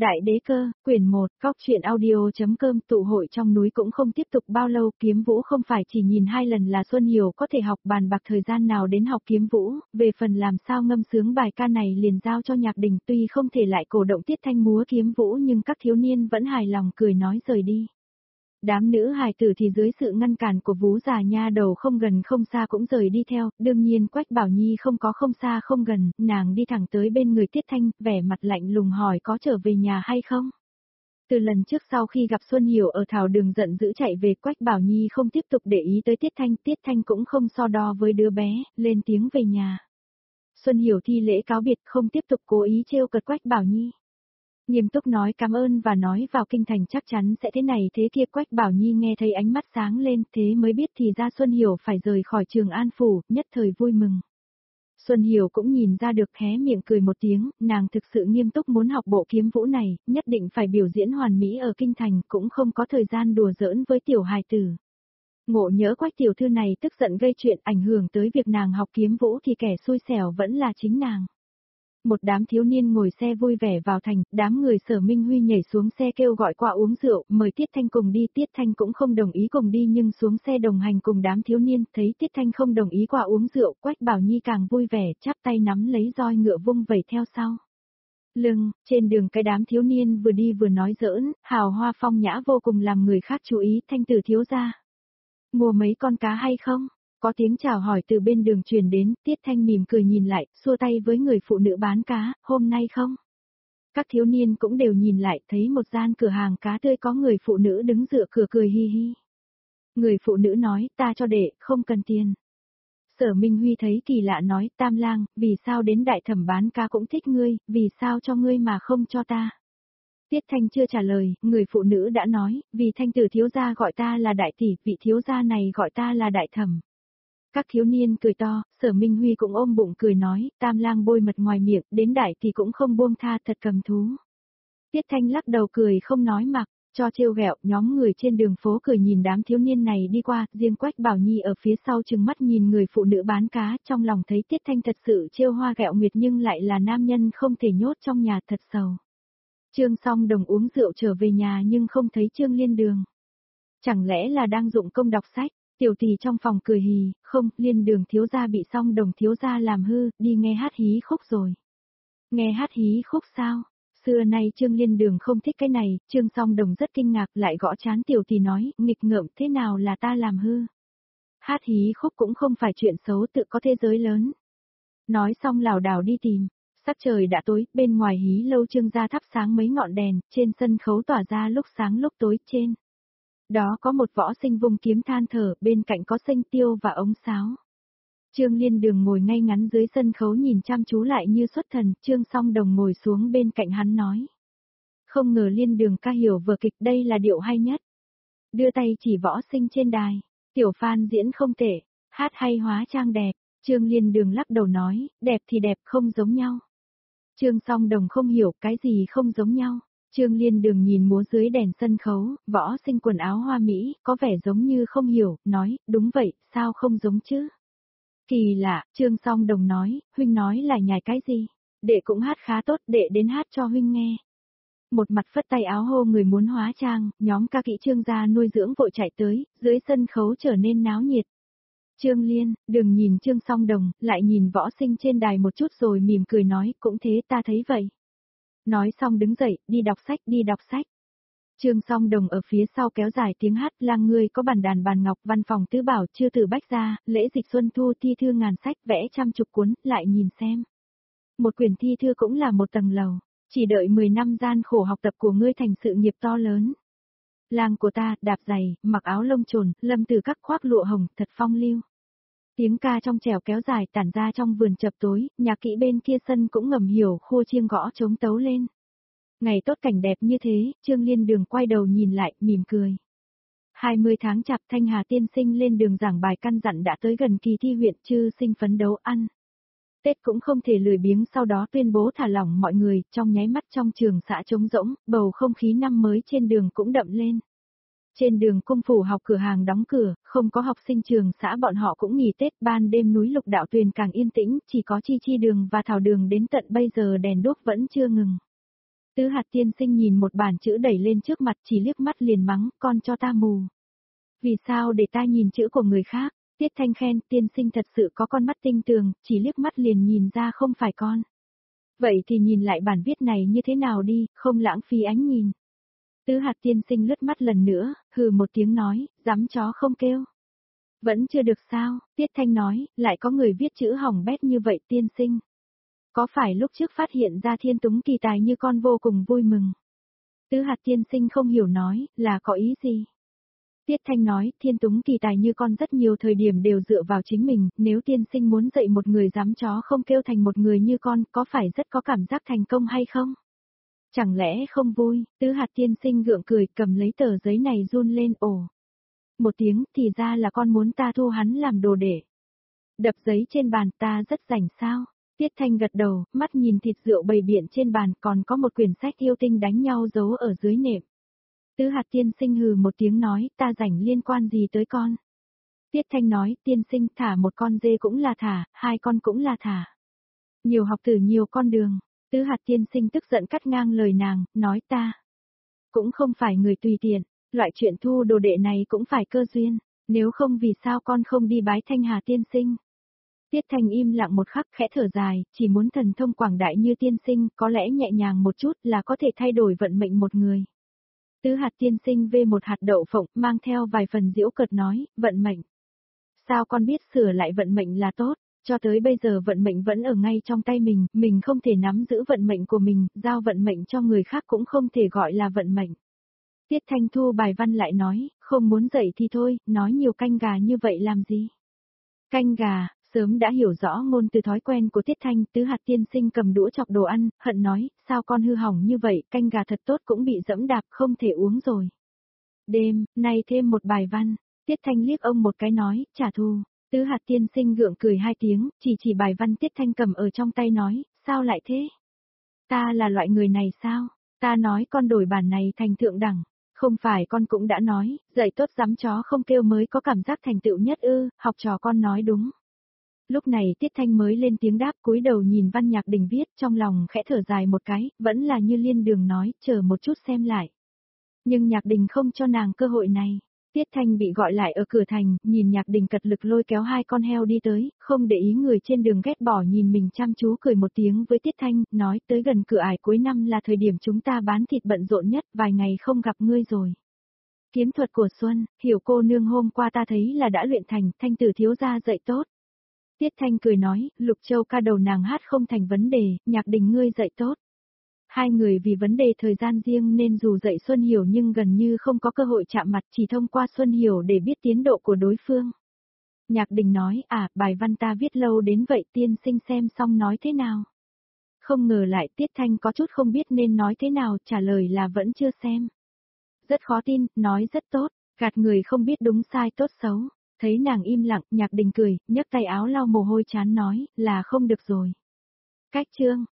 Đại đế cơ, quyển 1, Cóc truyện audio.com. Tụ hội trong núi cũng không tiếp tục bao lâu, kiếm vũ không phải chỉ nhìn 2 lần là Xuân Hiểu có thể học, bàn bạc thời gian nào đến học kiếm vũ, về phần làm sao ngâm sướng bài ca này liền giao cho Nhạc Đình, tuy không thể lại cổ động Tiết Thanh múa kiếm vũ nhưng các thiếu niên vẫn hài lòng cười nói rời đi. Đám nữ hài tử thì dưới sự ngăn cản của Vú già nha đầu không gần không xa cũng rời đi theo, đương nhiên Quách Bảo Nhi không có không xa không gần, nàng đi thẳng tới bên người Tiết Thanh, vẻ mặt lạnh lùng hỏi có trở về nhà hay không. Từ lần trước sau khi gặp Xuân Hiểu ở thảo đường giận dữ chạy về, Quách Bảo Nhi không tiếp tục để ý tới Tiết Thanh cũng không so đo với đứa bé, lên tiếng về nhà. Xuân Hiểu thi lễ cáo biệt, không tiếp tục cố ý trêu cợt Quách Bảo Nhi. Nghiêm túc nói cảm ơn và nói vào kinh thành chắc chắn sẽ thế này thế kia. Quách Bảo Nhi nghe thấy ánh mắt sáng lên, thế mới biết thì ra Xuân Hiểu phải rời khỏi Trường An Phủ, nhất thời vui mừng. Xuân Hiểu cũng nhìn ra được, hé miệng cười một tiếng, nàng thực sự nghiêm túc muốn học bộ kiếm vũ này, nhất định phải biểu diễn hoàn mỹ ở kinh thành, cũng không có thời gian đùa giỡn với tiểu hài tử. Ngộ nhỡ Quách tiểu thư này tức giận gây chuyện ảnh hưởng tới việc nàng học kiếm vũ thì kẻ xui xẻo vẫn là chính nàng. Một đám thiếu niên ngồi xe vui vẻ vào thành, đám người Sở Minh Huy nhảy xuống xe kêu gọi qua uống rượu, mời Tiết Thanh cùng đi. Tiết Thanh cũng không đồng ý cùng đi nhưng xuống xe đồng hành cùng đám thiếu niên, thấy Tiết Thanh không đồng ý qua uống rượu, Quách Bảo Nhi càng vui vẻ, chắp tay nắm lấy roi ngựa vung vẩy theo sau. Trên đường cái đám thiếu niên vừa đi vừa nói giỡn, hào hoa phong nhã vô cùng làm người khác chú ý. Thanh tử thiếu gia, mua mấy con cá hay không? Có tiếng chào hỏi từ bên đường truyền đến, Tiết Thanh mỉm cười nhìn lại, xua tay với người phụ nữ bán cá, hôm nay không? Các thiếu niên cũng đều nhìn lại, thấy một gian cửa hàng cá tươi có người phụ nữ đứng dựa cửa cười hi hi. Người phụ nữ nói, ta cho đệ, không cần tiền. Sở Minh Huy thấy kỳ lạ nói, Tam lang, vì sao đến đại thẩm bán cá cũng thích ngươi, vì sao cho ngươi mà không cho ta? Tiết Thanh chưa trả lời, người phụ nữ đã nói, vì Thanh tử thiếu gia gọi ta là đại tỷ, vị thiếu gia này gọi ta là đại thẩm. Các thiếu niên cười to, Sở Minh Huy cũng ôm bụng cười nói, Tam lang bôi mật ngoài miệng, đến đại thì cũng không buông tha, thật cầm thú. Tiết Thanh lắc đầu cười không nói mặc, cho trêu ghẹo. Nhóm người trên đường phố cười nhìn đám thiếu niên này đi qua, riêng Quách Bảo Nhi ở phía sau trừng mắt nhìn người phụ nữ bán cá, trong lòng thấy Tiết Thanh thật sự trêu hoa ghẹo nguyệt nhưng lại là nam nhân không thể nhốt trong nhà, thật sầu. Trương Song Đồng uống rượu trở về nhà nhưng không thấy Trương Liên Đường. Chẳng lẽ là đang dụng công đọc sách? Tiểu tỷ trong phòng cười hì, không, Liên Đường thiếu gia bị Song Đồng thiếu gia làm hư, đi nghe hát hí khúc rồi. Nghe hát hí khúc sao? Xưa nay Trương Liên Đường không thích cái này, Trương Song Đồng rất kinh ngạc lại gõ trán tiểu tỷ nói, nghịch ngợm thế nào là ta làm hư? Hát hí khúc cũng không phải chuyện xấu, tự có thế giới lớn. Nói xong lảo đảo đi tìm. Sắc trời đã tối, bên ngoài hí lâu Trương gia thắp sáng mấy ngọn đèn, trên sân khấu tỏa ra lúc sáng lúc tối. Trên đó có một võ sinh vung kiếm than thở, bên cạnh có sinh tiêu và ống sáo. Trương Liên Đường ngồi ngay ngắn dưới sân khấu nhìn chăm chú lại như xuất thần, Trương Song Đồng ngồi xuống bên cạnh hắn nói. Không ngờ Liên Đường ca hiểu vở kịch, đây là điệu hay nhất. Đưa tay chỉ võ sinh trên đài, Tiểu Phan diễn không tệ, hát hay hóa trang đẹp. Trương Liên Đường lắc đầu nói, đẹp thì đẹp, không giống nhau. Trương Song Đồng không hiểu cái gì không giống nhau. Trương Liên Đường nhìn múa dưới đèn sân khấu, võ sinh quần áo hoa mỹ, có vẻ giống như không hiểu, nói, đúng vậy, sao không giống chứ? Kỳ lạ, Trương Song Đồng nói, huynh nói là nhài cái gì? Đệ cũng hát khá tốt, đệ đến hát cho huynh nghe. Một mặt phất tay áo hô người muốn hóa trang, nhóm ca kỹ Trương gia nuôi dưỡng vội chạy tới, dưới sân khấu trở nên náo nhiệt. Trương Liên, đừng nhìn Trương Song Đồng, lại nhìn võ sinh trên đài một chút rồi mỉm cười nói, cũng thế ta thấy vậy. Nói xong đứng dậy, đi đọc sách, đi đọc sách. Trương Song Đồng ở phía sau kéo dài tiếng hát, lang ngươi có bàn đàn bàn ngọc, văn phòng tứ bảo, chưa từ bách gia, lễ dịch xuân thu, thi thư ngàn sách, vẽ trăm chục cuốn, lại nhìn xem. Một quyển thi thư cũng là một tầng lầu, chỉ đợi 10 năm gian khổ học tập của ngươi thành sự nghiệp to lớn. Lang của ta, đạp giày, mặc áo lông trồn, lâm từ các khoác lụa hồng, thật phong lưu. Tiếng ca trong trẻo kéo dài tản ra trong vườn chập tối, nhạc kỹ bên kia sân cũng ngầm hiểu khua chiêng gõ trống tấu lên. Ngày tốt cảnh đẹp như thế, Trương Liên Đường quay đầu nhìn lại, mỉm cười. 20 tháng chạp Thanh Hà tiên sinh lên đường giảng bài căn dặn đã tới gần kỳ thi huyện chư sinh phấn đấu ăn. Tết cũng không thể lười biếng sau đó tuyên bố thả lỏng mọi người, trong nháy mắt trong trường xã trống rỗng, bầu không khí năm mới trên đường cũng đậm lên. Trên đường cung phủ học cửa hàng đóng cửa, không có học sinh trường xã bọn họ cũng nghỉ Tết, ban đêm núi Lục Đạo Tuyền càng yên tĩnh, chỉ có Chi Chi đường và Thảo đường đến tận bây giờ đèn đuốc vẫn chưa ngừng. Tứ hạt tiên sinh nhìn một bản chữ đẩy lên trước mặt chỉ liếc mắt liền mắng, con cho ta mù. Vì sao để ta nhìn chữ của người khác? Tiết Thanh khen, tiên sinh thật sự có con mắt tinh tường, chỉ liếc mắt liền nhìn ra không phải con. Vậy thì nhìn lại bản viết này như thế nào đi, không lãng phí ánh nhìn. Tứ hạt tiên sinh lướt mắt lần nữa, hừ một tiếng nói, dám chó không kêu. Vẫn chưa được sao, Tiết Thanh nói, lại có người viết chữ hỏng bét như vậy tiên sinh. Có phải lúc trước phát hiện ra thiên túng kỳ tài như con vô cùng vui mừng? Tứ hạt tiên sinh không hiểu nói, là có ý gì? Tiết Thanh nói, thiên túng kỳ tài như con rất nhiều thời điểm đều dựa vào chính mình, nếu tiên sinh muốn dạy một người dám chó không kêu thành một người như con, có phải rất có cảm giác thành công hay không? Chẳng lẽ không vui, tứ hạt tiên sinh gượng cười cầm lấy tờ giấy này run lên ồ. Một tiếng thì ra là con muốn ta thu hắn làm đồ để. Đập giấy trên bàn ta rất rảnh sao? Tiết Thanh gật đầu, mắt nhìn thịt rượu bày biện trên bàn còn có một quyển sách yêu tinh đánh nhau giấu ở dưới nệm. Tứ hạt tiên sinh hừ một tiếng nói, ta rảnh liên quan gì tới con. Tiết Thanh nói, tiên sinh thả một con dê cũng là thả, hai con cũng là thả. Nhiều học từ nhiều con đường. Tứ hạt tiên sinh tức giận cắt ngang lời nàng, nói ta. Cũng không phải người tùy tiện, loại chuyện thu đồ đệ này cũng phải cơ duyên, nếu không vì sao con không đi bái Thanh Hà tiên sinh. Tiết Thanh im lặng một khắc khẽ thở dài, chỉ muốn thần thông quảng đại như tiên sinh, có lẽ nhẹ nhàng một chút là có thể thay đổi vận mệnh một người. Tứ hạt tiên sinh vê một hạt đậu phộng, mang theo vài phần giễu cợt nói, vận mệnh. Sao con biết sửa lại vận mệnh là tốt, cho tới bây giờ vận mệnh vẫn ở ngay trong tay mình không thể nắm giữ vận mệnh của mình, giao vận mệnh cho người khác cũng không thể gọi là vận mệnh. Tiết Thanh thu bài văn lại nói, không muốn dậy thì thôi, nói nhiều canh gà như vậy làm gì. Canh gà, sớm đã hiểu rõ ngôn từ thói quen của Tiết Thanh, tứ hạt tiên sinh cầm đũa chọc đồ ăn, hận nói, sao con hư hỏng như vậy, canh gà thật tốt cũng bị dẫm đạp không thể uống rồi. Đêm, nay thêm một bài văn, Tiết Thanh liếc ông một cái nói, trả thù, tứ hạt tiên sinh gượng cười hai tiếng, chỉ bài văn Tiết Thanh cầm ở trong tay nói, sao lại thế? Ta là loại người này sao? Ta nói con đổi bản này thành thượng đẳng. Không phải con cũng đã nói, dạy tốt dám chó không kêu mới có cảm giác thành tựu nhất ư, học trò con nói đúng. Lúc này Tiết Thanh mới lên tiếng đáp cúi đầu nhìn Văn Nhạc Đình viết trong lòng khẽ thở dài một cái, vẫn là như Liên Đường nói, chờ một chút xem lại. Nhưng Nhạc Đình không cho nàng cơ hội này. Tiết Thanh bị gọi lại ở cửa thành, nhìn Nhạc Đình cật lực lôi kéo hai con heo đi tới, không để ý người trên đường ghét bỏ nhìn mình chăm chú cười một tiếng với Tiết Thanh, nói tới gần cửa ải cuối năm là thời điểm chúng ta bán thịt bận rộn nhất, vài ngày không gặp ngươi rồi. Kiếm thuật của Xuân, Hiểu cô nương hôm qua ta thấy là đã luyện thành, Thanh tử thiếu gia dạy tốt. Tiết Thanh cười nói, Lục Châu ca đầu nàng hát không thành vấn đề, Nhạc Đình ngươi dạy tốt. Hai người vì vấn đề thời gian riêng nên dù dạy Xuân Hiểu nhưng gần như không có cơ hội chạm mặt chỉ thông qua Xuân Hiểu để biết tiến độ của đối phương. Nhạc Đình nói, bài văn ta viết lâu đến vậy tiên sinh xem xong nói thế nào. Không ngờ lại Tiết Thanh có chút không biết nên nói thế nào, trả lời là vẫn chưa xem. Rất khó tin, nói rất tốt, gạt người không biết đúng sai tốt xấu. Thấy nàng im lặng, Nhạc Đình cười, nhấc tay áo lau mồ hôi chán nói, là không được rồi. Cách chương.